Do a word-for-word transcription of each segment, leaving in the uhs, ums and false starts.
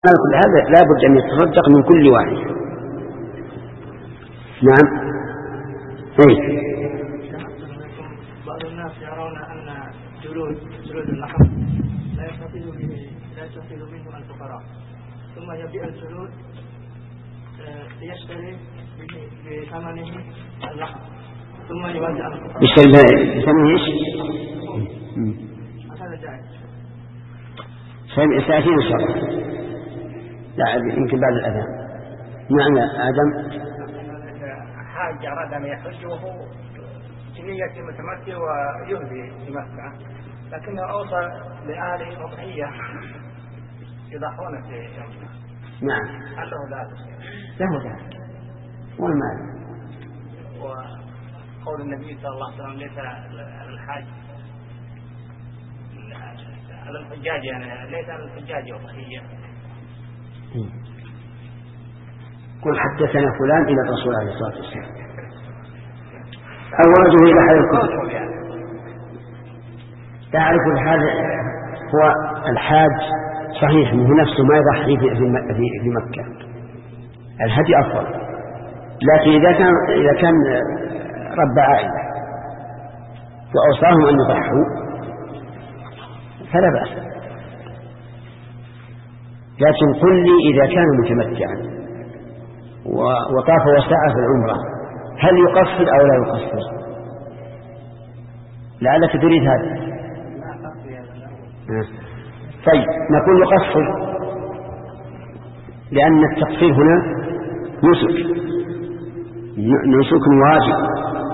على كل هذا لا بد أن يتصدق من كل واحد. نعم. اي بعض الناس يرون أن جلود جلود اللحم لا يستفيد به لا يستفيد منه الفقراء، ثم يبيع الجلود ليشتري بثمنه اللحم ثم يوزع الفقراء. يشتري بثمنه ايش؟ هذا جائز. سيأتي إن شاء الله. لا يمكن بعد الأذان. نعم آدم. حاج أراد أن يحج وهو بنية متمتع ويهدي في مكة، لكنه أوصى لأهله أضحية يضحون في يومنا. نعم. هل له ذلك؟ له ذلك. والمال. وقول النبي صلى الله عليه وسلم ليس الحاج على الحجاج، يعني ليس على الحجاج أضحية. قل حدثنا فلان إلى الرسول عليه الصلاة والسلام أو رجل إلى حال الكتب. تعرف هذا هو الحاج صحيح منه نفسه ما يضحي في في مكة، الهدي أفضل، لكن إذا كان إذا كان رب عائلة وأوصاهم أن يضحوا فلا بأس. لكن قل لي إذا كان متمتعا وطاف وسعى في العمرة هل يقصر أو لا يقصر؟ لعلك تريد هذا. طيب نقول يقصر لأن التقصير هنا نسك نسك واجب،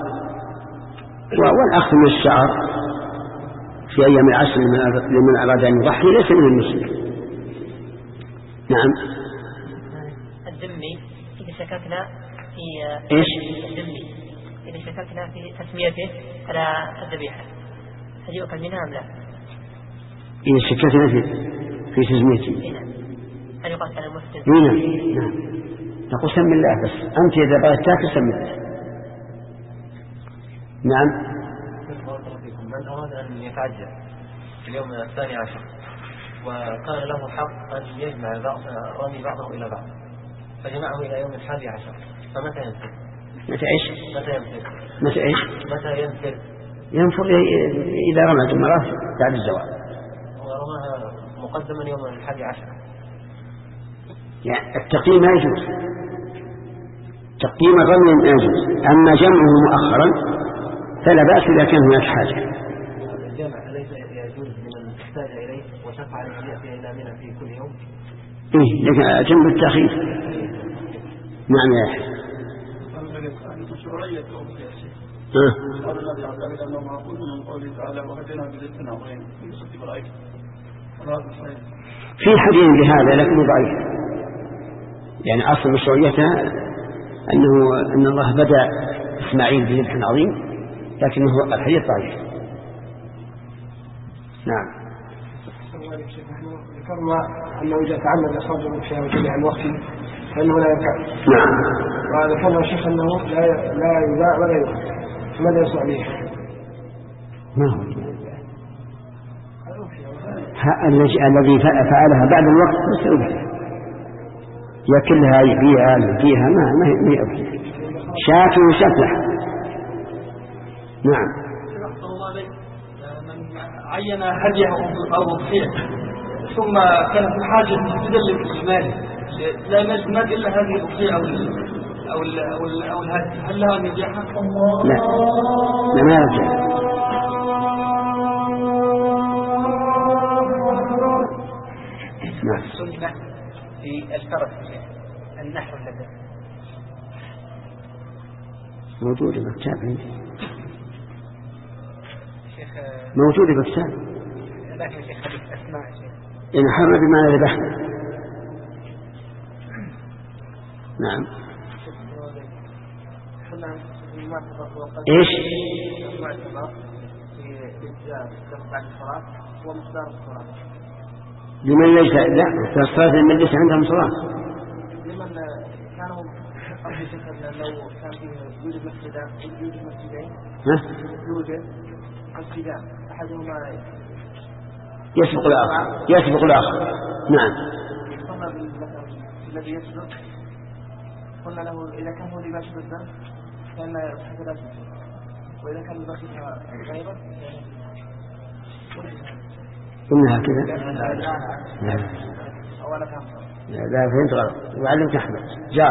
والأخذ من الشعر في أيام العشر لمن أراد أن يضحي ليس من النسك. نعم. الذمي إذا شككنا في إيش؟ الذمي إذا شككنا في تسميته على الذبيحة هل يؤكل منها أم لا؟ إذا شككنا في في تسميته نعم. هل يقال على المسلم؟ نعم. نعم. نقول سم الله بس، أنت إذا بغيت تاكل سم الله. نعم. من أراد أن يتعجل في اليوم الثاني عشر وكان له حق أن يجمع رمي بعضه إلى بعض فجمعه إلى يوم الحادي عشر، فمتى ينفر؟ متى إيش؟ متى ينفر؟ متى إيش؟ متى ينفر؟ ينفر إذا رمى جمرات بعد الزوال. ورماها مقدما يوم الحادي عشر. يعني التقييم لا يجوز، تقييم الرمي لا يجوز، أما جمعه مؤخرا فلا بأس إذا كان هناك حاجة. الجمع ليس يجوز لمن احتاج إليه وشفع أن يأتي إلى منى في كل يوم. إيه لكن جنب التأخير. نعم يا أخي. مشروعية الأضحية شيء. قال الذي يعتقد أنه معقول من قوله تعالى وهدينا برزق عظيم يصدق برأيك. في حديث بهذا لكنه ضعيف، يعني أصل مشروعيتها أنه أن الله بدأ إسماعيل بذبح عظيم، لكنه الحديث ضعيف. نعم. ذكرنا أنه إذا تعمد إخراج المشاة وجميع الوقت فإنه لا يركع. نعم. وذكرنا الشيخ أنه لا لا يباع ولا يؤكل، فماذا يصنع به؟ ما هو الذي فعلها بعد الوقت مستوى يأكلها يبيعها يبيعها ما ما هي أبدا شاة وشفلح. نعم. من عين هديه أو أضحية ثم كانت الحاجة تدل بالإجمال لا يجمد إلا هذه الأضحية أو أو أو أو الهدي، هل لها أن يبيعها؟ لا لا ما يرجع. السنة في الفرس النحر الذي موجود بكتاب عندي، موجود بكتاب، لكن شيخ حديث أسماء شيخ إن حر بما ذبحنا. نعم. إيش؟ لمن ليس لا في الصلاة لمن ليس عندهم صلاة. لمن كانوا قبل ذكر لو كان فيه يوجد مسجدان يوجد مسجدين يوجد مسجدان أحدهما يسبق الآخر يسبق الآخر. نعم. قلنا بالذكر الذي يسلك قلنا له إذا كان هو لباشر الدم فإن يصحب لا تسلك، وإذا كان لباشرها غيره قلنا هكذا. نعم. أولا كان لا فهمت غلط. وعلمت أحمد جار.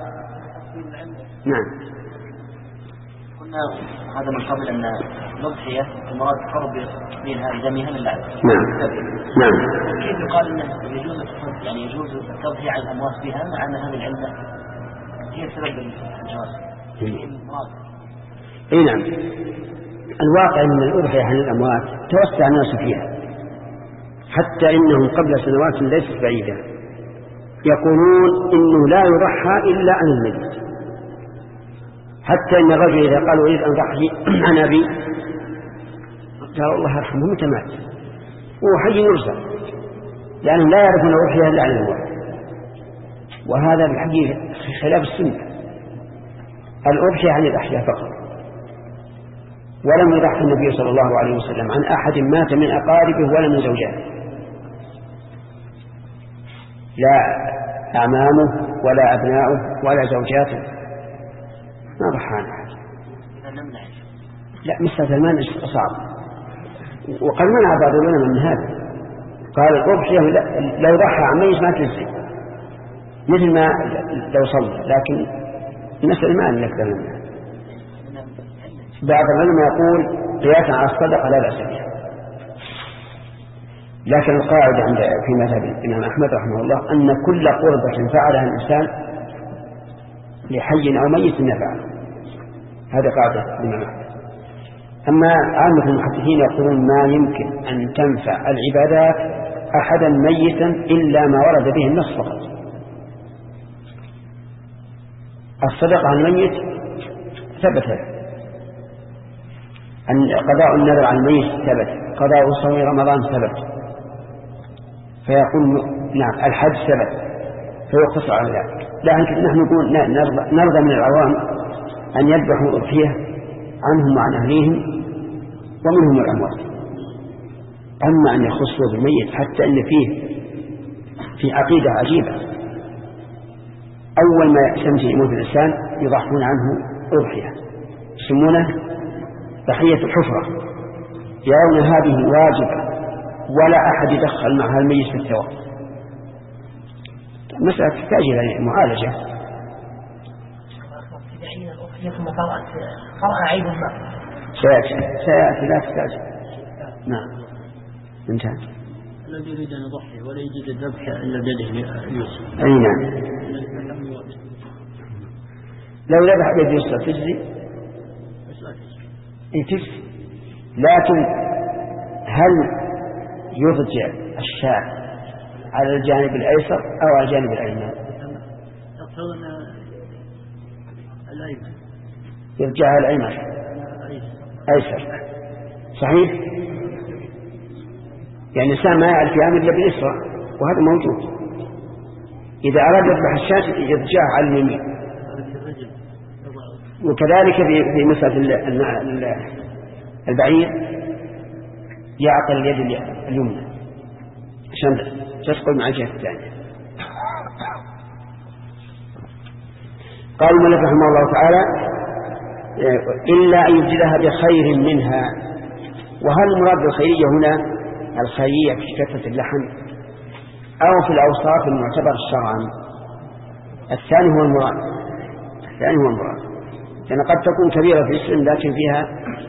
نعم. قلنا هذا من قبل أن الأضحية المراد قرب منها دمها لله. نعم. نعم. كيف يقال أنه يجوز يعني يجوز التضحية على الأموات بها مع أن هذه العلة هي سبب الجواز؟ اي نعم. الواقع ان الاضحيه عن الاموات توسع الناس فيها، حتى انهم قبل سنوات ليست بعيده يقولون انه لا يضحى الا عن الميت، حتى ان الرجل اذا قال اريد ان اضحي عن ابي قال الله يرحمه متى مات وهو حي يرزق، لانهم لا يعرفون الاضحيه الا عن الاموات. وهذا بالحقيقه خلاف السنه. الأضحية عن الأحياء فقط، ولم يضحي النبي صلى الله عليه وسلم عن أحد مات من أقاربه ولا من زوجاته، لا أعمامه ولا أبناؤه ولا زوجاته، ما ضحى عن أحد. لا مثل المال صعب، وقد منع بعض العلماء من هذا، قال الأضحية لو ضحى عن ميت ما تنسي مثل ما لو صلى، لكن المسألة ما أنك ذنبها. بعض العلماء يقول قياسا على الصدقة لا بأس بها، لكن القاعدة عند في مذهب الإمام أحمد رحمه الله أن كل قربة فعلها الإنسان لحي أو ميت نفع، هذا قاعدة الإمام أحمد. أما عامة المحدثين يقولون ما يمكن أن تنفع العبادات أحدا ميتا إلا ما ورد به النص فقط. الصدقة عن الميت ثبت، أن قضاء النذر عن الميت ثبت، قضاء صوم رمضان ثبت، فيقول نعم الحج ثبت فيقتصر على ذلك. لكن نحن نقول نرضى من العوام أن يذبحوا أضحية عنهم وعن أهليهم ومنهم الأموات. أما أن يخصوا بالميت حتى أن فيه في عقيدة عجيبة، أول ما يمشي يموت الإنسان يضحون عنه أضحية يسمونه ضحية الحفرة، يرون هذه واجبة ولا أحد يدخل معها الميت في الثواب. مسألة تحتاج إلى معالجة. سيأتي سيأتي لا تحتاج. نعم انتهى. الذي يريد أن يضحي ولا يجد الذبح إلا بيده اليسرى. أي نعم. لو ذبح بيده اليسرى تجزي؟ تجزي، لكن هل يرجع الشاة على الجانب الأيسر أو على الجانب الأيمن؟ يقصدون الأيمن. يرجع على الأيمن أيسر صحيح؟ يعني الإنسان ما يعرف يعمل إلا باليسرى، وهذا موجود. إذا أراد يذبح الشاة يرجعها على اليمين. وكذلك في مسألة البعير يعقل اليد اليمنى عشان تسقط مع الجهة الثانية. قال المؤلف رحمه الله تعالى إلا أن يبدلها بخير منها. وهل المراد بالخيرية هنا الخيرية في كثرة اللحم أو في الأوصاف المعتبر شرعا؟ الثاني هو المراد، الثاني هو المراد، لأن قد تكون كبيرة في الاسم لكن فيها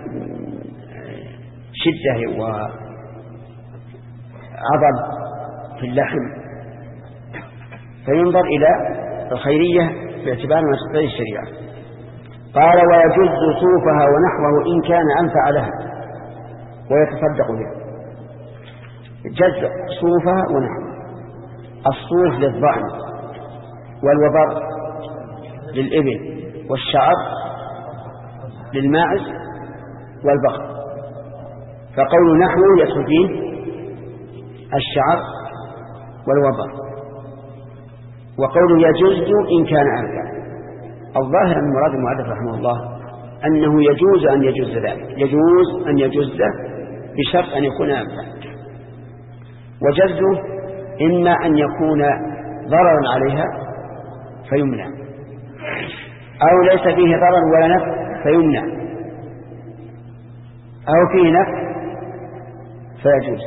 شدة وعضل في اللحم، فينظر إلى الخيرية باعتبار ما تقتضي الشريعة. قال ويجوز صوفها ونحوه إن كان أنفع لها ويتصدق بها. جز صوفها ونحوه. الصوف للضأن والوبر للإبل والشعر للماعز والبقر، فقول نحوه يدخل فيه الشعر والوبر، وقوله يجوز إن كان أنفع. الظاهر أن مراد المؤلف رحمه الله أنه يجوز أن يجوز ذلك، يجوز أن يجوز بشرط أن يكون أنفع. وجزه إما أن يكون ضررا عليها فيمنع، أو ليس فيه ضرر ولا نفع فيمنع، أو فيه نفع فيجوز.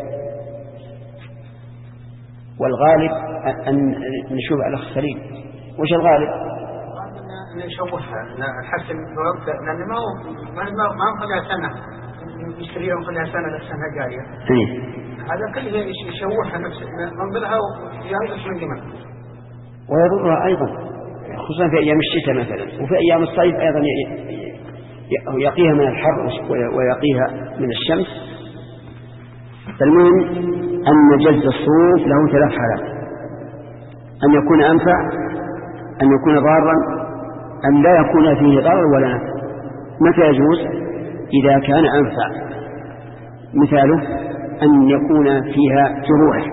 والغالب أن نشوف على الخسرين. وش الغالب؟ أن نشوفها نحسن الوقت، لأن ما هو ما ما نخليها سنة نشتريها ونخليها سنة للسنة الجاية. هذا كله يشوفها نفسه ننظرها وينقص من قيمتها. ويضرها أيضا خصوصا في أيام الشتاء مثلا، وفي أيام الصيف أيضا يقيها من الحر ويقيها من الشمس. فالمهم أن جز الصوف له ثلاث حالات: أن يكون أنفع، أن يكون ضارا، أن لا يكون فيه ضرر ولا نفع. متى يجوز؟ إذا كان أنفع. مثاله أن يكون فيها جروح،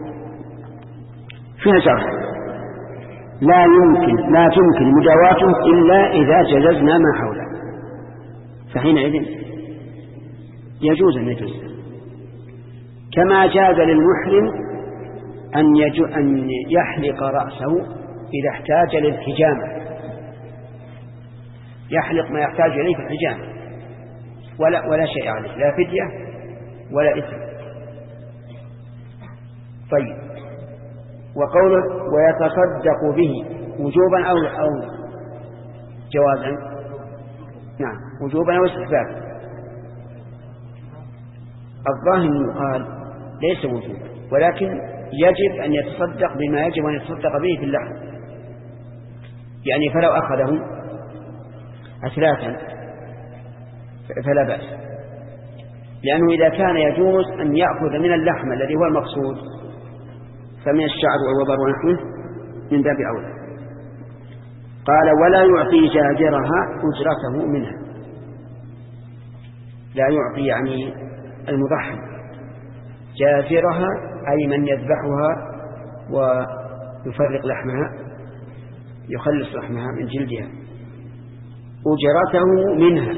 فيها جرح لا يمكن لا تمكن مداواته إلا إذا جززنا ما حوله، فحينئذ يجوز أن يجوز. كما جاز للمحرم أن, يجو أن يحلق رأسه إذا احتاج للحجامة، يحلق ما يحتاج إليه في الحجامة ولا, ولا شيء عليه، لا فدية ولا إثم. طيب، وقوله ويتصدق به وجوبا أو, أو جوازا؟ نعم، وجوبا أو استحبابا. الظاهر يقال ليس وجوبا، ولكن يجب أن يتصدق بما يجب أن يتصدق به في اللحم. يعني فلو أخذه أثلاثا فلا بأس، لأنه إذا كان يجوز أن يأخذ من اللحم الذي هو المقصود فمن الشعر والوبر ونحوه من باب أولى. قال ولا يعطي جاجرها أجرته منها. لا يعطي يعني المضحي، جاجرها أي من يذبحها ويفرق لحمها، يخلص لحمها من جلدها، أجرته منها،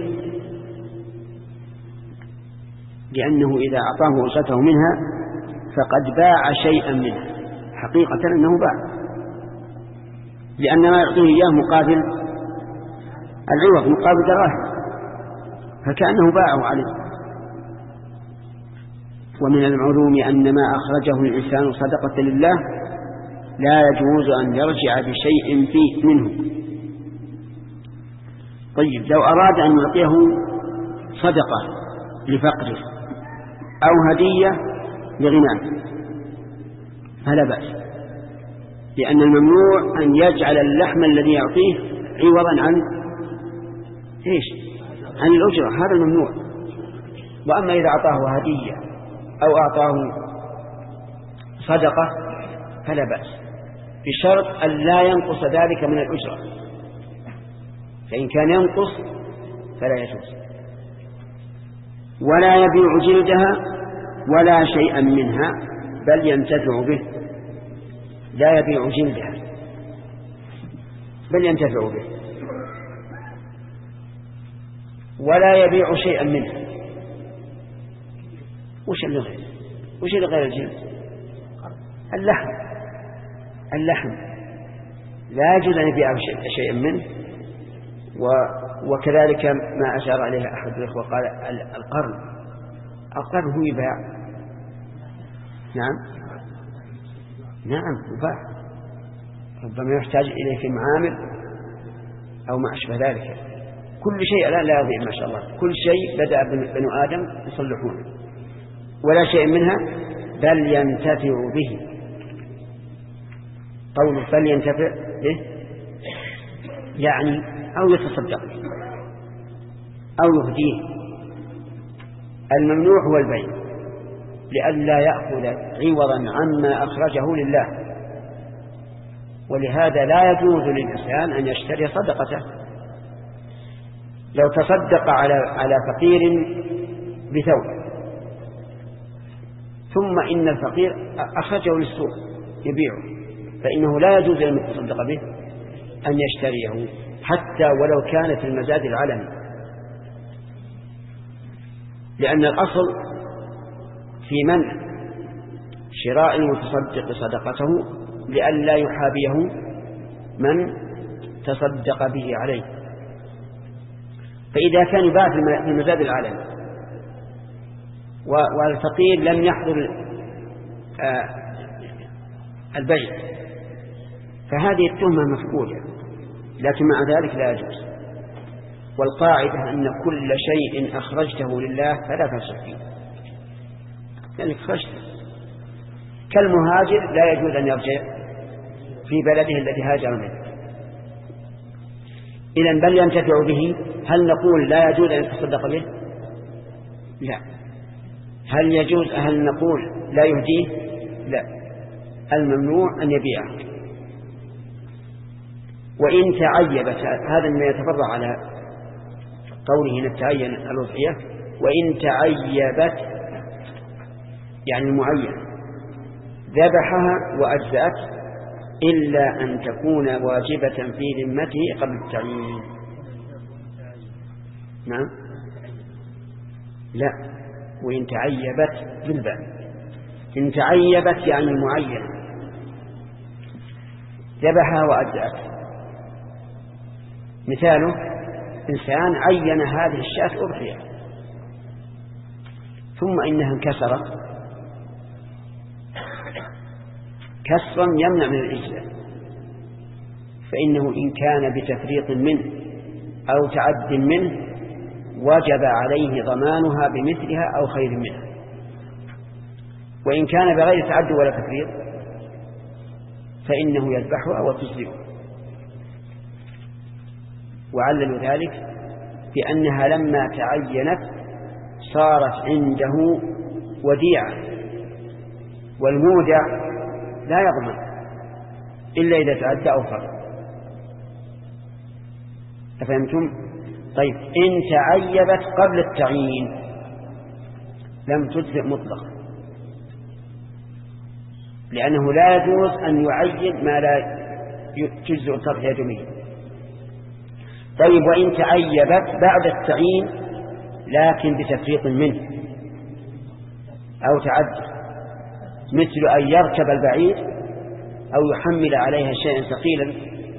لأنه إذا أعطاه أجرته منها فقد باع شيئا منها، حقيقة أنه باع، لأن ما يعطيه إياه مقابل العوض، مقابل دراهم، فكأنه باعه عليه. ومن المعلوم أن ما أخرجه الإنسان صدقة لله لا يجوز أن يرجع بشيء فيه منه. طيب، لو أراد أن يعطيه صدقة لفقره أو هدية لغناه فلا بأس، لأن الممنوع أن يجعل اللحم الذي يعطيه عوضا عن إيش؟ عن الأجرة، هذا الممنوع. وأما إذا أعطاه هدية أو أعطاه صدقة فلا بأس، بشرط أن لا ينقص ذلك من الأجرة، فإن كان ينقص فلا يجوز. ولا يبيع جلدها ولا شيئا منها بل ينتفع به. لا يبيع جلدها بل ينتفع به، ولا يبيع شيئا منها. وش اللي غير وش اللي غير الجلد؟ اللحم. اللحم لا يجوز أن يبيع شيئا منه. وكذلك ما أشار عليه أحد الإخوة قال القرن القرن هو يباع. نعم نعم يباع، ربما يحتاج إليه في معامل أو ما أشبه ذلك. كل شيء الآن لا يضيع ما شاء الله، كل شيء بدأ بنو آدم يصلحونه. ولا شيء منها بل ينتفع به. قوله بل ينتفع به يعني أو يتصدق أو يهديه. الممنوع هو البيع، لئلا يأخذ عوضا عما أخرجه لله. ولهذا لا يجوز للإنسان أن يشتري صدقته. لو تصدق على على فقير بثوب ثم إن الفقير أخرجه للسوق يبيعه، فإنه لا يجوز لمن تصدق به أن يشتريه حتى ولو كان في المزاد العلني، لأن الأصل في منع شراء المتصدق صدقته لئلا يحابيه من تصدق به عليه. فإذا كان يباع في المزاد العالم والفقير لم يحضر البيع فهذه التهمة مفقودة، لكن مع ذلك لا يجوز. والقاعدة أن كل شيء أخرجته لله فلا تفسد فيه، لأنك أخرجته. كالمهاجر لا يجوز أن يرجع في بلده الذي هاجر منه. إذن بل ينتفع به. هل نقول لا يجوز أن يتصدق به؟ لا. هل يجوز؟ هل نقول لا يهديه؟ لا. الممنوع أن يبيعه. وإن تعيبت، هذا ما يتفرع على قوله إن تعين الأضحية، وإن تعيبت يعني المعين ذبحها وأجزأت إلا أن تكون واجبة في ذمته قبل التعيين. نعم. لا، وإن تعيبت بالباء. إن تعيبت يعني معين ذبحها وأجزأت. مثاله إنسان عين هذه الشاة أضحية ثم إنها انكسرت كسرا يمنع من الإجزاء، فإنه إن كان بتفريط منه أو تعد منه وجب عليه ضمانها بمثلها أو خير منها. وإن كان بغير تعد ولا تفريط فإنه يذبحها وتجزئه. وعللوا ذلك بأنها لما تعينت صارت عنده وديعة، والمودع لا يضمن إلا إذا تعدى أو فرط. أفهمتم؟ طيب، إن تعيبت قبل التعيين لم تجزئ مطلقا، لأنه لا يجوز أن يعين ما لا تجزئ التضحية به. طيب، وإن تعيبت بعد التعيين لكن بتفريط منه أو تعدى، مثل أن يركب البعير أو يحمل عليها شيئا ثقيلا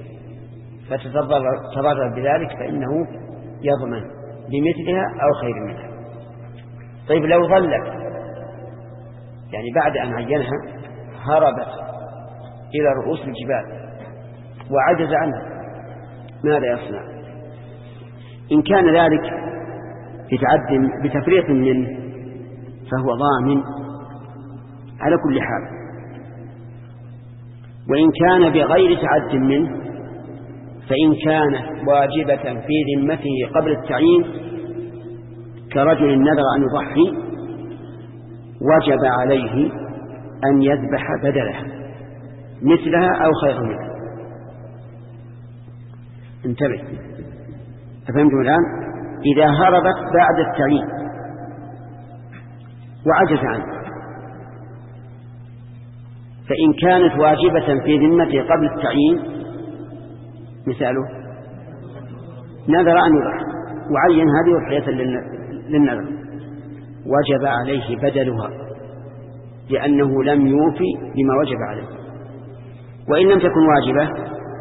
فتتضرر بذلك فإنه يضمن بمثلها أو خير منها. طيب، لو ظلت يعني بعد أن عينها هربت إلى رؤوس الجبال وعجز عنها، ماذا يصنع؟ إن كان ذلك بتعد بتفريط منه فهو ضامن على كل حال. وإن كان بغير تعد منه فإن كانت واجبة في ذمته قبل التعيين كرجل نذر أن يضحي وجب عليه أن يذبح بدلها مثلها أو خير منها. انتبه، أفهمتم الآن؟ إذا هربت بعد التعيين وعجز عنه فإن كانت واجبة في ذمته قبل التعيين، مثاله نذر أن يضحي وعين هذه أضحية للنذر وجب عليه بدلها لأنه لم يوفي بما وجب عليه. وإن لم تكن واجبة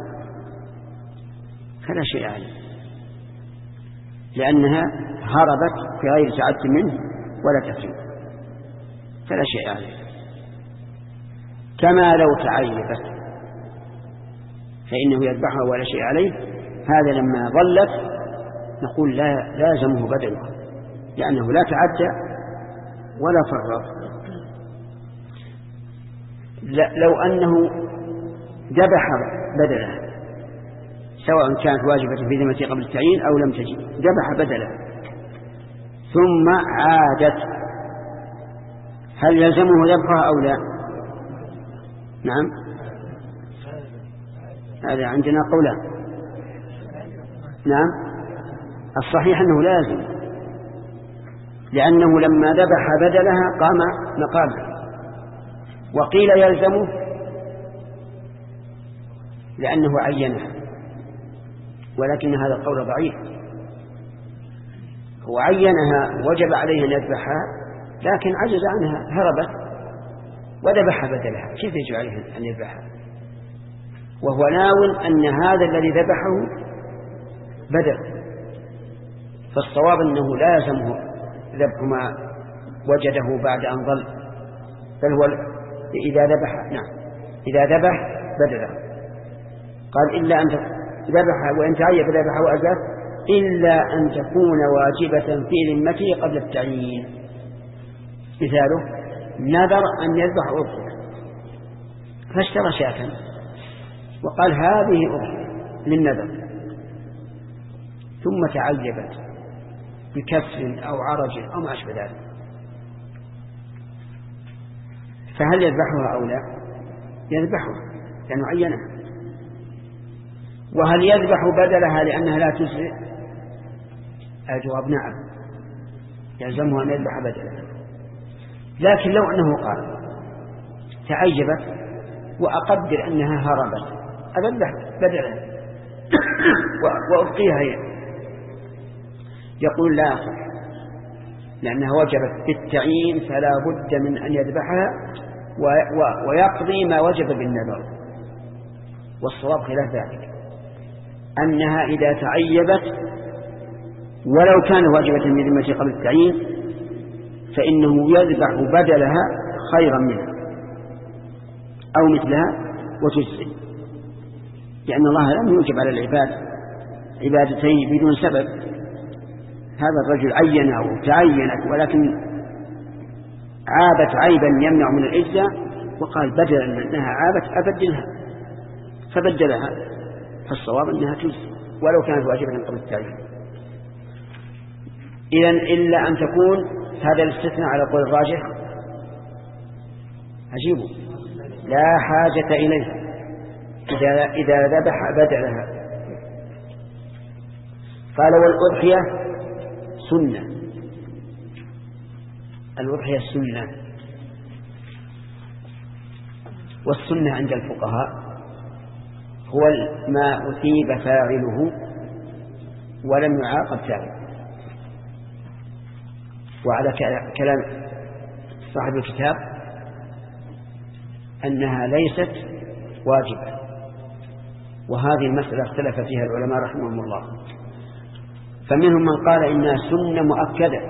فلا شيء عليه، لأنها هربت في غير تعد منه ولا تفريط، فلا شيء عليه. كما لو تعيبت فإنه يذبحها ولا شيء عليه. هذا لما ظلت نقول لا لازمه بدلها لأنه لا تعدى ولا فرط. لو أنه ذبح بدلها سواء كانت واجبة في ذمته قبل التعيين أو لم تجي، ذبح بدلها ثم عادت، هل يلزمه ذبحها أو لا؟ نعم، هذا عندنا قولان. نعم، الصحيح أنه لازم، لأنه لما ذبح بدلها قام مقامه. وقيل يلزمه لأنه عينها، ولكن هذا القول ضعيف. هو عينها وجب عليه أن يذبحها لكن عجز عنها، هربت وذبح بدلها، كيف يجب عليه أن يذبحها؟ وهو ناو أن هذا الذي ذبحه بدل، فالصواب أنه لا يلزمه ذبح ما وجده بعد أن ظل، بل هو إذا ذبح نعم إذا ذبح بدله. قال إلا أن ذبح وإن تعيب ذبح وأزاف إلا أن تكون واجبة في ذمته قبل التعيين. مثاله نذر أن يذبح أضحية فاشترى شاة وقال هذه أضحية للنذر، ثم تعيبت بكسر أو عرج أو ما أشبه ذلك، فهل يذبحها أو لا؟ يذبحها لأنه عينها. وهل يذبح بدلها لأنها لا تجزئ؟ الجواب نعم، يلزمه أن يذبح بدلها. لكن لو أنه قال تعيبت وأقدر أنها هربت أذبح بدلها وأبقيها هي، يقول لا يصح لأنها وجبت بالتعيين فلا بد من أن يذبحها ويقضي ما وجب بالنذر. والصواب خلاف ذلك، أنها إذا تعيبت ولو كان واجبة من ذمته قبل التعيين فإنه يذبح بدلها خيرا منها أو مثلها وتجزي، لأن الله لم يوجب على العباد عبادتين بدون سبب. هذا الرجل عينها وتعينت ولكن عابت عيبا يمنع من الإجزاء وقال بدلا أنها عابت أبدلها فبدلها، فالصواب أنها تجزي ولو كانت واجبة قبل التعيين. إذن إلا أن تكون هذا الاستثناء على قول الراجح عجيب لا حاجة إليه إذا, إذا ذبح بدلها. قال والأضحية سنة، الأضحية السنة، والسنة عند الفقهاء هو ما أثيب فاعله ولم يعاقب فاعله. وعلى كلام صاحب الكتاب أنها ليست واجبة، وهذه المسألة اختلف فيها العلماء رحمهم الله، فمنهم من قال إنها سنة مؤكدة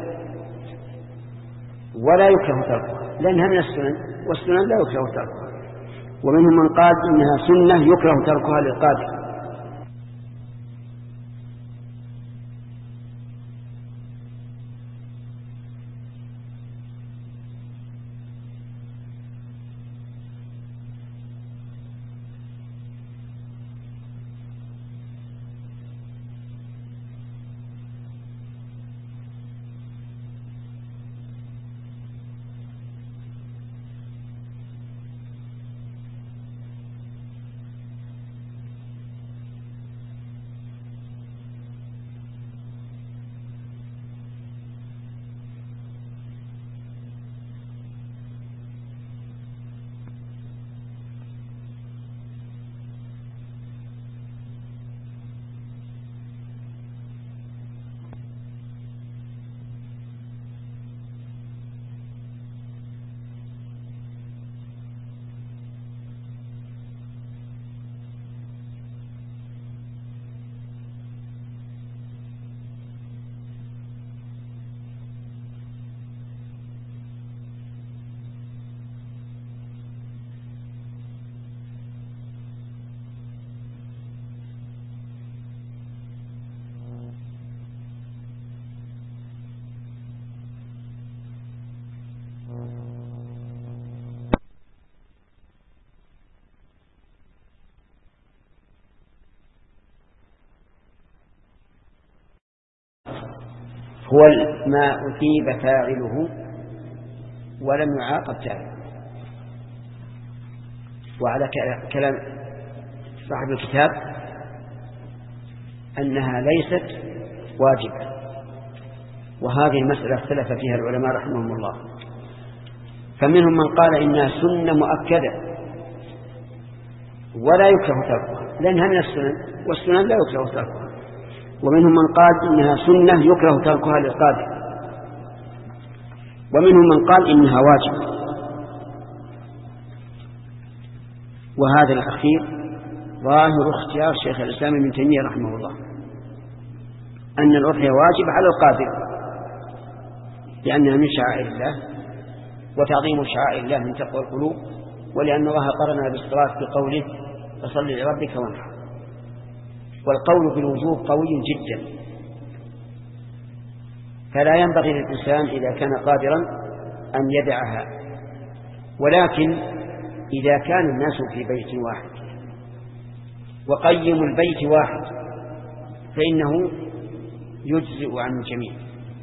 ولا يكره تركها لأنها من السنن والسنن لا يكره تركها، ومنهم من قال إنها سنة يكره تركها للقادر. هو ما أثيب فاعله ولم يعاقب فاعله. وعلى كلام صاحب الكتاب أنها ليست واجبة، وهذه المسألة اختلف فيها العلماء رحمهم الله، فمنهم من قال إنها سنة مؤكدة ولا يكره تركها لأنها من السنن والسنن لا يكره تركها، ومنهم من قال إنها سنة يكره تركها للقادر، ومنهم من قال إنها واجب. وهذا الأخير ظاهر اختيار شيخ الإسلام ابن تيمية رحمه الله أن الأضحية واجبة على القادر لأنها من شعائر الله، وتعظيم شعائر الله من تقوى القلوب، ولأن الله قرنها بالصلاة بقوله فصل لربك وانحر. والقول بالوجوب قوي جدا، فلا ينبغي للإنسان إذا كان قادرا أن يدعها. ولكن إذا كان الناس في بيت واحد وقيم البيت واحد فإنه يجزئ عن الجميع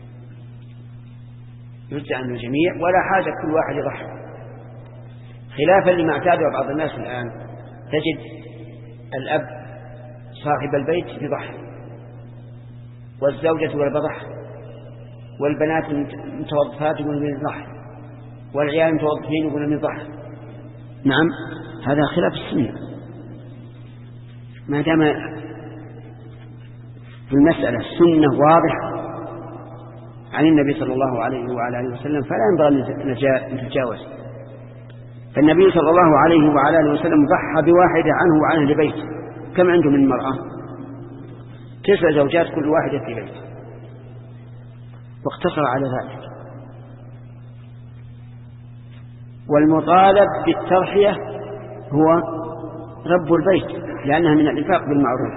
يجزئ عن الجميع ولا حاجة كل واحد يضحي، خلافا لما اعتاده بعض الناس الآن. تجد الأب صاحب البيت يضحي، والزوجة والبضح، والبنات متوظفات يقولون من الضحي، والعيال متوظفين يقولون من الضحي. نعم، هذا خلاف السنة. ما دام في المسألة السنة واضحة عن النبي صلى الله عليه وعلى آله وسلم فلا ينبغي أن نتجاوز. فالنبي صلى الله عليه وعلى آله وسلم ضحى بواحدة عنه وعن أهل بيته. كم عنده من مرأة؟ تسع زوجات كل واحدة في بيته، واقتصر على ذلك. والمطالب بالتضحية هو رب البيت، لأنها من الإنفاق بالمعروف.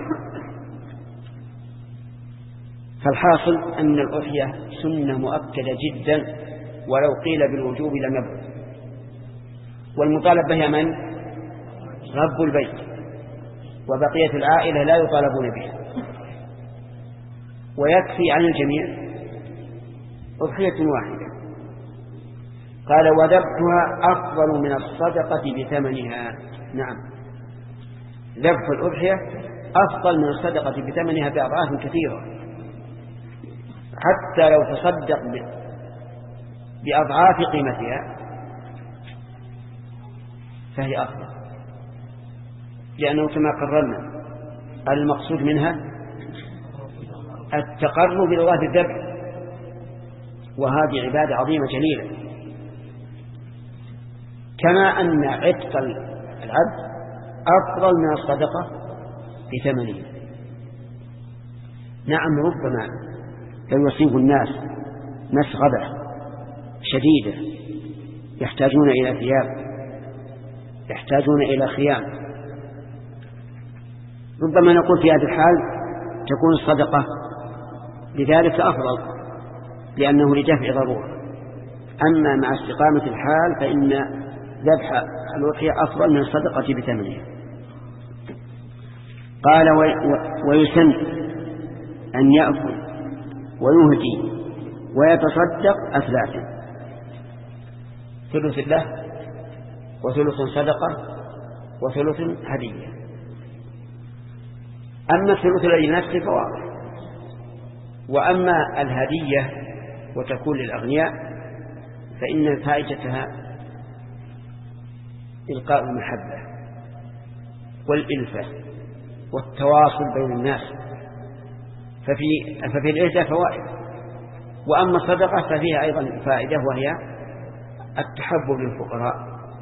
فالحاصل أن الأضحية سنة مؤكدة جدا، ولو قيل بالوجوب لم يبعد. والمطالب بها من؟ رب البيت، وبقية العائلة لا يطالبون بها. ويكفي عن الجميع أضحية واحدة. قال وذبحها أفضل من الصدقة بثمنها. نعم، ذبح الأضحية أفضل من الصدقة بثمنها بأضعاف كثيرة، حتى لو تصدق بأضعاف قيمتها فهي أفضل، لأنه كما قررنا المقصود منها التقرب إلى الله بالذبح، وهذه عبادة عظيمة جليلة. كما أن عتق العبد أفضل من الصدقة بثمنه. نعم، ربما لو يصيب الناس مسغبة شديدة يحتاجون إلى ثياب، يحتاجون إلى خيام، ربما نقول في هذا الحال تكون الصدقة لذلك أفضل، لأنه لدفع ضرورة. أما مع استقامة الحال فإن ذبح الأضحية أفضل من الصدقة بثمنها. قال ويسن أن يأكل ويهدي ويتصدق أثلاثا، ثلث له وثلث صدقة وثلث هدية. أما الثلث الذي لنفسه فواضح، وأما الهدية وتكون للأغنياء فإن فائدتها إلقاء المحبة والإلفة والتواصل بين الناس، ففي, ففي الإهداء فوائد. وأما الصدقة ففيها أيضا فائدة، وهي التحبب للفقراء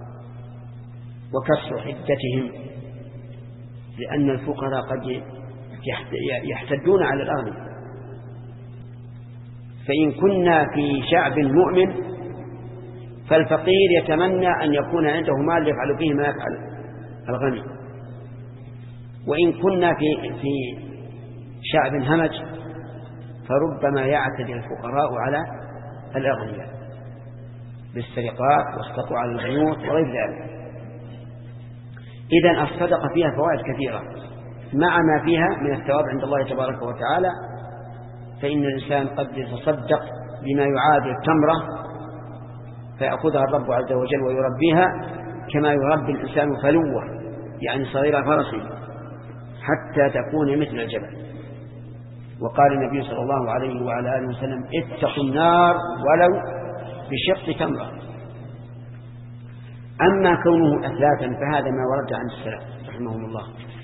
وكسر حدتهم، لأن الفقراء قد يحتدون على الأغنياء. فإن كنا في شعب مؤمن فالفقير يتمنى أن يكون عنده مال يفعل به ما يفعل الغني، وإن كنا في في شعب همج فربما يعتدي الفقراء على الأغنياء بالسرقات والسطو على البيوت وغير ذلك. إذن الصدقة فيها فوائد كثيرة مع ما فيها من الثواب عند الله تبارك وتعالى. فإن الإنسان قد يتصدق بما يعادل تمرة فيأخذها الرب عز وجل ويربيها كما يربي الإنسان فلوة، يعني صغير فرسه، حتى تكون مثل الجبل. وقال النبي صلى الله عليه وعلى آله وسلم اتقوا النار ولو بشق تمرة. أما كونه أثلاثا فهذا ما ورد عن السلف رحمهم الله،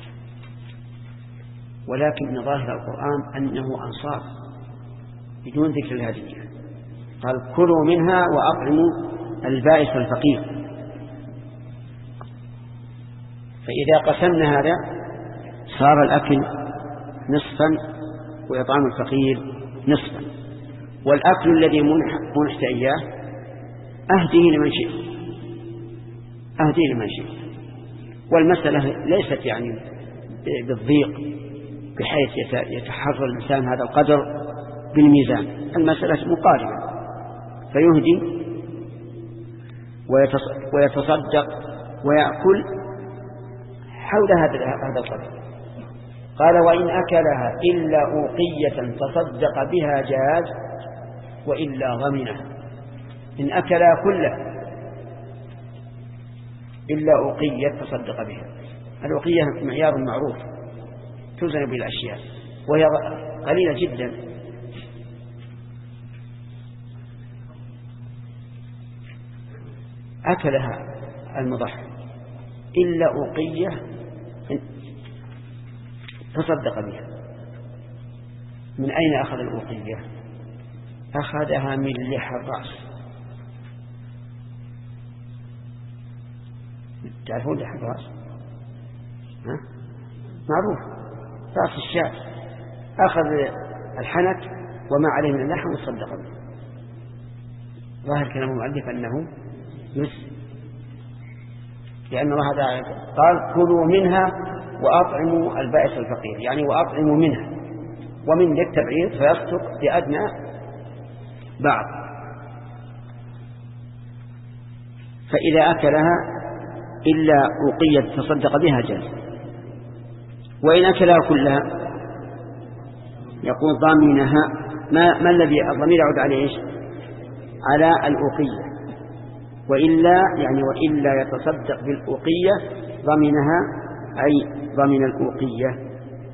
ولكن ظاهر القرآن أنه أنصاف بدون ذكر الهدية. قال كلوا منها وأطعموا البائس والفقير. فإذا قسمنا هذا صار الأكل نصفا وإطعام الفقير نصفا، والأكل الذي منحت إياه أهديه لمن شئت أهديه لمن شئت. والمسألة ليست يعني بالضيق بحيث يتحرر الإنسان هذا القدر بالميزان، المسألة مقاربة، فيهدي ويتصدق ويأكل حول هذا القدر. قال وإن أكلها إلا أوقية تصدق بها جاز وإلا غمنها. إن أكلها كلها إلا أوقية تصدق بها. الأوقية معيار معروف توزن بالأشياء وهي قليلة جدا. أكلها المضحي إلا أوقية تصدق بها. من أين أخذ الأوقية؟ أخذها من لحى الرأس. تعرفون لحى الرأس؟ ها؟ معروف، رأس الشاة. أخذ الحنك وما عليه من اللحم وصدق به. ظاهر كلام المؤلف أنه يسر، لأن الله تعالى قال كلوا منها وأطعموا البائس الفقير، يعني وأطعموا منها، ومن للتبعيض فيصدق بأدنى بعض. فإذا أكلها إلا أوقية تصدق بها جاز. وإن أكلها كلها يقول ضامنها. ما, ما الذي الضمير يعود عليه إيش؟ على الأوقية. وإلا يعني وإلا يتصدق بالأوقية ضمنها، أي ضمن الأوقية.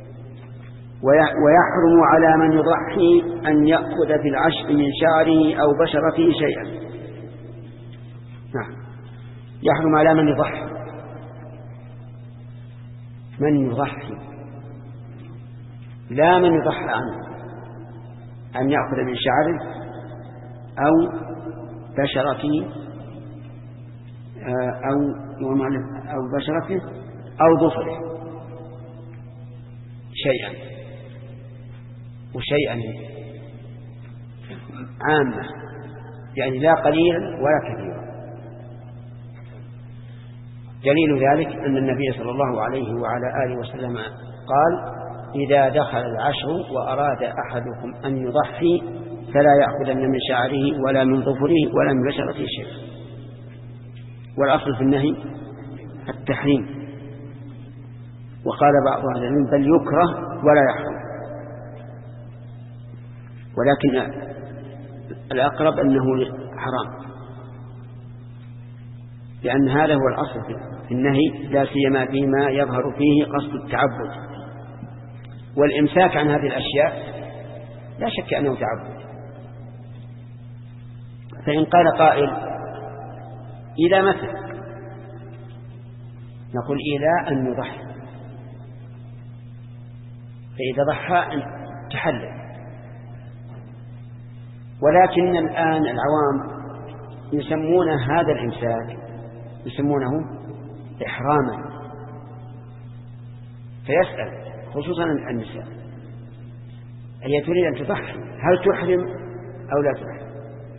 ويحرم على من يضحي أن يأخذ في العشر من شعره أو بشرته شيئا. نعم، يحرم على من يضحي من يضحي لا من يضحى عنه أن يأخذ من شعره أو بشرته أو أو بشرته أو ظفره شيئا. وشيئا عامة يعني لا قليلا ولا كثيرا. دليل ذلك أن النبي صلى الله عليه وعلى آله وسلم قال إذا دخل العشر وأراد أحدكم أن يضحي فلا يأخذن من شعره ولا من ظفره ولا من بشرته شيئا. والأصل في النهي التحريم. وقال بعض أهل العلم بل يكره ولا يحرم، ولكن الأقرب أنه حرام، لأن هذا هو الأصل في النهي، لا سيما فيما يظهر فيه قصد التعبد. والإمساك عن هذه الأشياء لا شك أنه تعبد. فإن قال قائل إلى متى؟ نقول إلى أن يضحي، فإذا ضحى تحلل. ولكن الآن العوام يسمون هذا الإمساك يسمونه إحراما، فيسأل خصوصا النساء هي تريد أن تضحي هل تحرم أو لا تحرم؟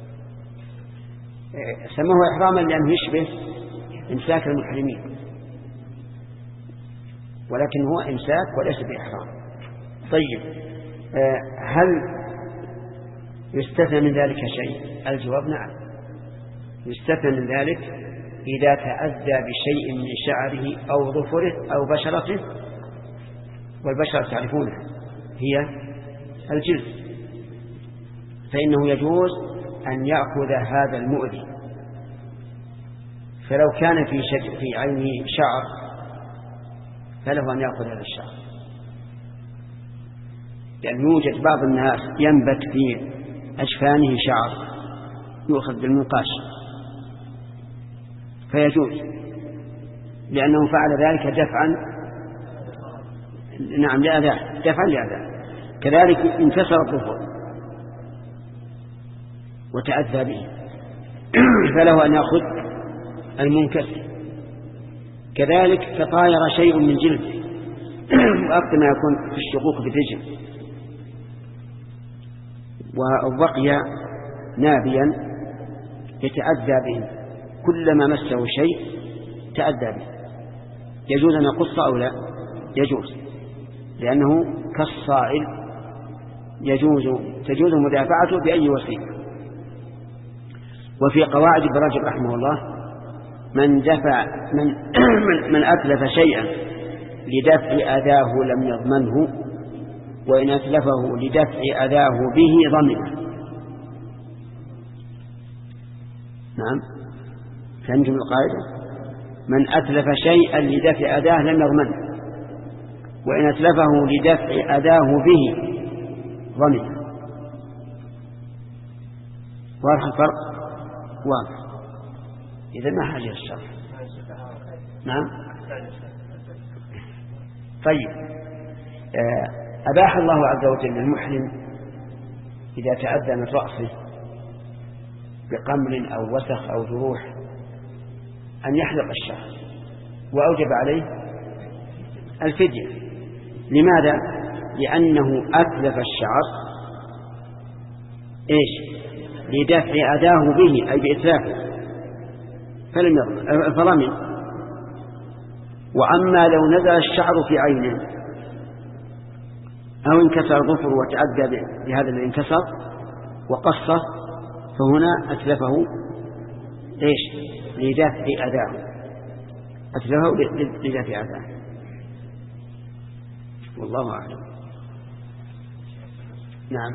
سموه إحراما لأنه يشبه إمساك المحرمين، ولكن هو إمساك وليس بإحرام. طيب هل يستثنى من ذلك شيء؟ الجواب نعم، يستثنى من ذلك إذا تأذى بشيء من شعره أو ظفره أو بشرته، والبشرة تعرفونها هي الجلد، فإنه يجوز أن يأخذ هذا المؤذي. فلو كان في شج... في عينه شعر فله أن يأخذ هذا الشعر، لأن يوجد بعض الناس ينبت في أجفانه شعر يؤخذ بالمنقاش فيجوز، لأنه فعل ذلك دفعا نعم لأذاه دفعا لأذاه. كذلك انكسر الظفر وتأذى به فله أن يأخذ المنكسر. كذلك تطاير شيء من جلده أكثر ما يكون في الشقوق بالرجل، وبقي نابيا يتأذى به، كلما مسه شيء تأذى به، يجوز أن يقص أو لا؟ يجوز، لأنه كالصائل يجوز تجوز مدافعته بأي وسيلة. وفي قواعد ابن رجب رحمه الله من دفع من, من, من أتلف شيئا لدفع أذاه لم يضمنه، وإن أتلفه لدفع أذاه به ضمنه. نعم، فهمتم القاعدة؟ من أتلف شيئا لدفع أذاه لم يضمنه، وإن أتلفه لدفع أذاه به ضمنه. واضح الفرق؟ واضح. إذا ما حاجة الشرح. نعم. طيب، أباح الله عز وجل للمحرم إذا تأذى من رأسه بقمل أو وسخ أو جروح أن يحلق الشعر، وأوجب عليه الفدية. لماذا؟ لأنه أتلف الشعر إيش؟ لدفع أذاه به، أي بإتلافه، فلم فضمن. وأما لو نزل الشعر في عينه أو انكسر ظفر وتأذى بهذا الذي انكسر وقصه، فهنا أتلفه إيش؟ لدفع أذاه، أتلفه لدفع أذاه. والله أعلم. نعم.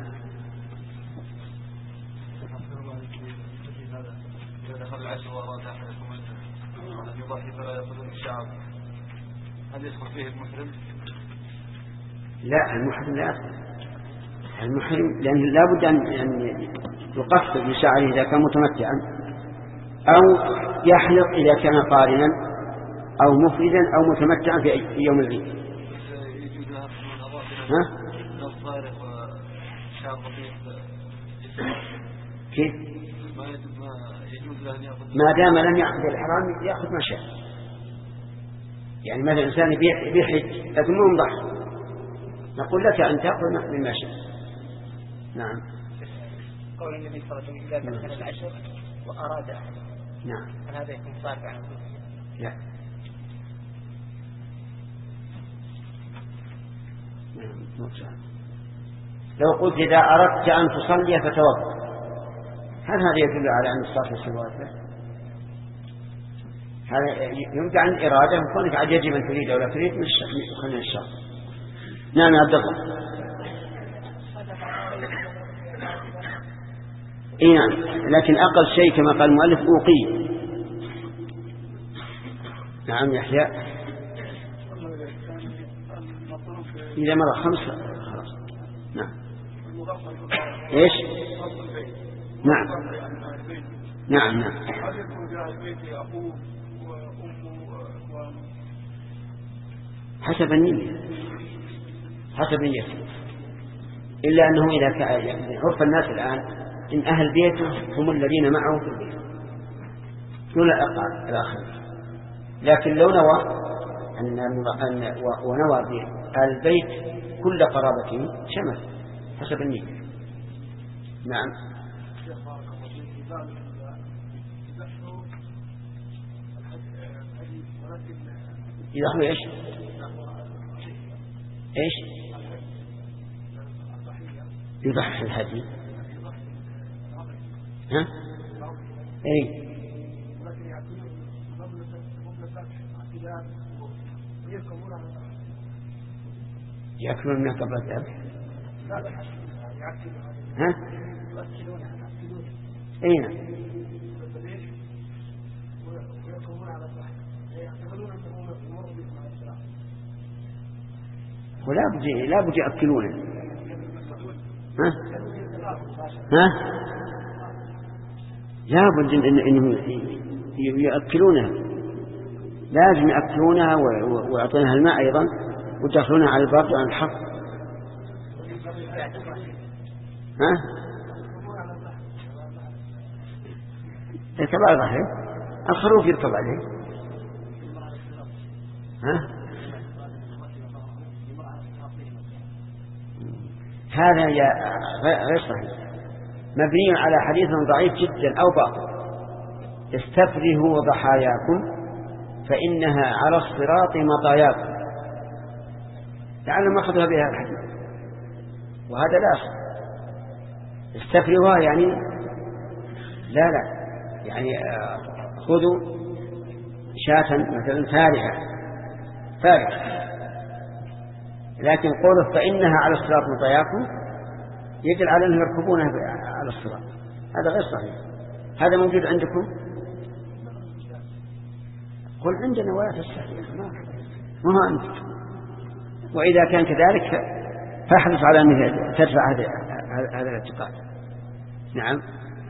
إذا دخل العشر وأراد أحدكم أن يضحي فلا يأخذ الشعر، هل يدخل فيه المحرم؟ لا، المحرم لا يأخذ. المحرم لأنه لا بد أن يقصر بشعره إذا كان متمتعا، أو يحلق إذا كان قارنا، أو مفردا أو متمتعا في يوم العيد. ها؟ كيف؟ ما دام لم يأخذ الحرام يأخذ ما شاء. يعني مثلا إنسان بيحج لكن مو مضحي، نقول لك أن تأخذ من ما شاء. نعم. قول النبي صلى الله عليه وسلم إذا دخل العشر وأراد أحد. نعم. هذا يكون صارف عنه. لا. نعم. لو قلت إذا أردت أن تصلي فتوضأ، هل هذا يدل على أن الصلاة في الواجب؟ هذا يمكن عن إرادة، وكونك عاد يجب أن تريد أو لا تريد من خلال الشرط. نعم يا عبد الله. إيه نعم، لكن أقل شيء كما قال المؤلف أوقي. نعم يحيى. إذا مر خمسة خلاص. نعم. إيش؟ نعم. نعم نعم. حسب النية، حسب النية. إلا أنه إذا كان يعني عرف الناس الآن إن أهل بيته هم الذين معه في البيت دون الأقارب الآخر، لكن لو نوى أن ونوى بأهل البيت كل قرابته شمل حسب النية. نعم. يدخل إيش؟ إيش؟ يضحي الهدي. ها؟ إيه؟ يأكلون منها قبل الذبح. ها؟ إيه؟ ولا بد لا بد يأكلونه. ها؟ ها؟ لا بد إنهم يأكلونها، لازم يأكلونها ويعطونها الماء أيضا، ويدخلونها على البرد وعلى الحر. ها؟ يركب على ظهره، الخروف يركب عليه. ها؟ هذا غير صحيح، مبني على حديث ضعيف جدا أو باطل. استفرهوا ضحاياكم فإنها على الصراط مطاياكم، لعلهم أخذها بها الحديث، وهذا لا أصل. استفرغها يعني لا لا يعني خذوا شاة مثلا فارغة فارغة، لكن قوله فإنها على الصراط مطاياكم يدل على أنهم يركبونها على الصراط، هذا غير صحيح. هذا موجود عندكم؟ قل عندنا ولا تستحيح ما هو أنت. وإذا كان كذلك فاحرص على أن تدفع هذا هذا الاعتقاد. نعم.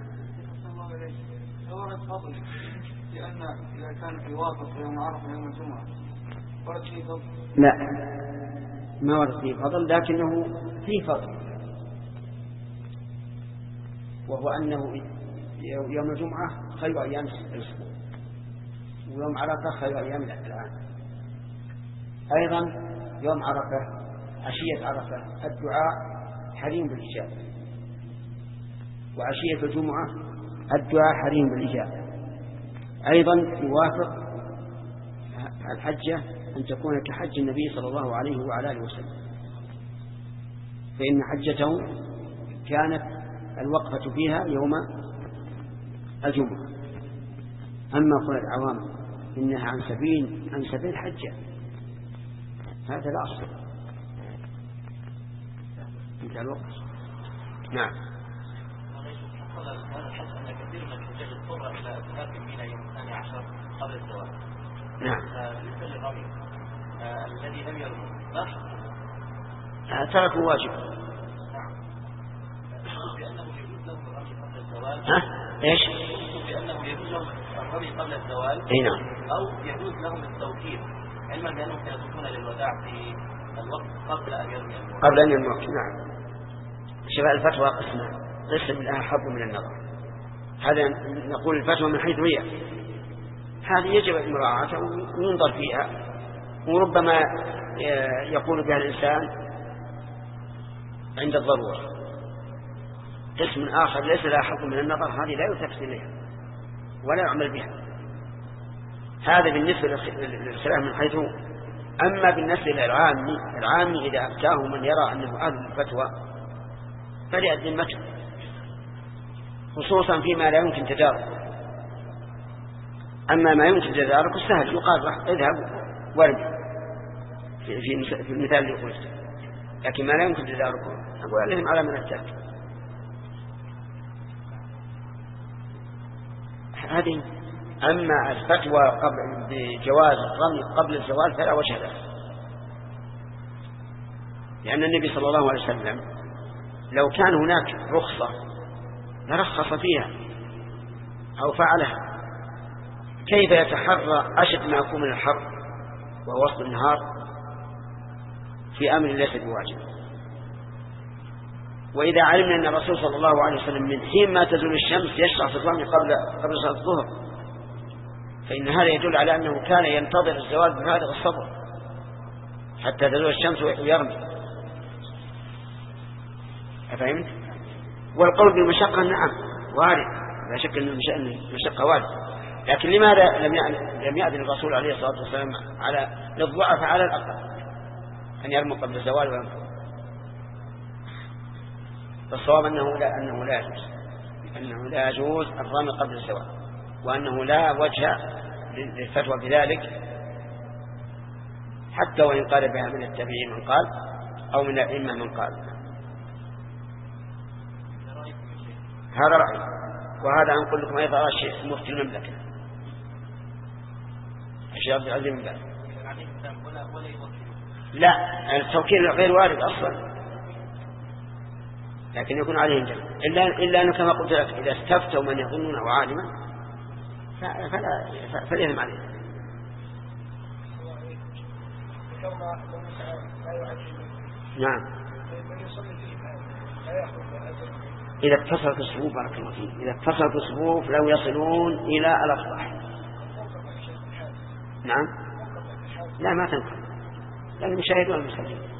لأن إذا كان في واقع يوم عرفة يوم الجمعة ورد فيه فضل. لا ما ورد فيه فضل، لكنه فيه فضل، وهو أنه يوم الجمعة خير أيام الأسبوع، ويوم عرفة خير أيام العام. أيضا يوم عرفة عشية عرفة الدعاء حريم بالإجابة، وعشية الجمعة الدعاء حريم بالإجابة. أيضا يوافق الحجة أن تكون كحج النبي صلى الله عليه وعلى آله وسلم، فإن حجته كانت الوقفة فيها يوم الجمعة. أما قول العوام إنها عن سبيل عن سبيل حجة، هذا لا أصل. انتهى الوقت. نعم. هذا الحديث أن كثير من الحجاج اضطر إلى الذهاب إلى يوم الثاني عشر قبل الزواج. نعم. بالنسبة للرمي الذي لم يرمي ما حكمه؟ تركوا واجب. نعم. بأنه يجوز له الرمي قبل الزواج. ها؟ إيش؟ بأنه يجوز له الرمي قبل الزواج. أي نعم. أو يجوز لهم التوكيل، علما بأنهم سيكونون للوداع في الوقت قبل أن يرمي الموت. قبل أن يرمي الموت. نعم. شباب الفتوى قسمة، قسم لها حظ من النظر. هذا نقول الفتوى من حيث هي، هذه يجب مراعاتها وينظر فيها، وربما يقول بها الإنسان عند الضرورة. قسم آخر ليس لها حظ من النظر، هذه لا يلتفت إليها ولا يعمل بها. هذا بالنسبة للخلاف من حيث. أما بالنسبة للعامي، العامي إذا أفتاه من يرى أنه أهل الفتوى فليأذن مته، خصوصا فيما لا يمكن تداركه. أما ما يمكن تداركه سهل، يقال راح اذهب وارمي في, في المثال اللي قلته، لكن ما لا يمكن تداركه أقول عليهم على من التاك. هذه. أما الفتوى قبل بجواز الرمي قبل الزواج فلا وجه له، لأن النبي صلى الله عليه وسلم لو كان هناك رخصة لرخص فيها أو فعلها. كيف يتحرى أشد ما يكون من الحر وهو وسط النهار في أمر ليس بواجب؟ وإذا علمنا أن الرسول صلى الله عليه وسلم من حين ما تزول الشمس يشرع في الرمي قبل قبل صلاة الظهر، فإن هذا يدل على أنه كان ينتظر الزواج بفارغ الصبر حتى تزول الشمس ويرمي. أفهمت؟ والقول بالمشقة نعم وارد، لا شك أن المشقة وارد، لكن لماذا لم يأذن الرسول عليه الصلاة والسلام على للضعف على الأقل أن يرموا قبل الزوال وينفر؟ فالصواب أنه لا أنه لا يجوز أنه لا يجوز الرمي قبل الزوال، وأنه لا وجه للفتوى بذلك، حتى وإن قال بها من التابعين من قال أو من الأئمة من قال. هذا رأي، وهذا أنقل لكم أيضا رأي الشيخ مفتي المملكة الشيخ عبد العزيز بن باز. لا، التوكيل غير وارد أصلا، لكن يكون عليهم جمع، إلا, إلا أنه كما قلت لك إذا استفتوا من يظنونه عالما فلا فليهم عليه. نعم. إذا اتصلت الصفوف بارك الله فيك، إذا اتصلت الصفوف لو يصلون إلى الأفضح. نعم. لا ما تنفع، لأن المشاهدون المسلمين.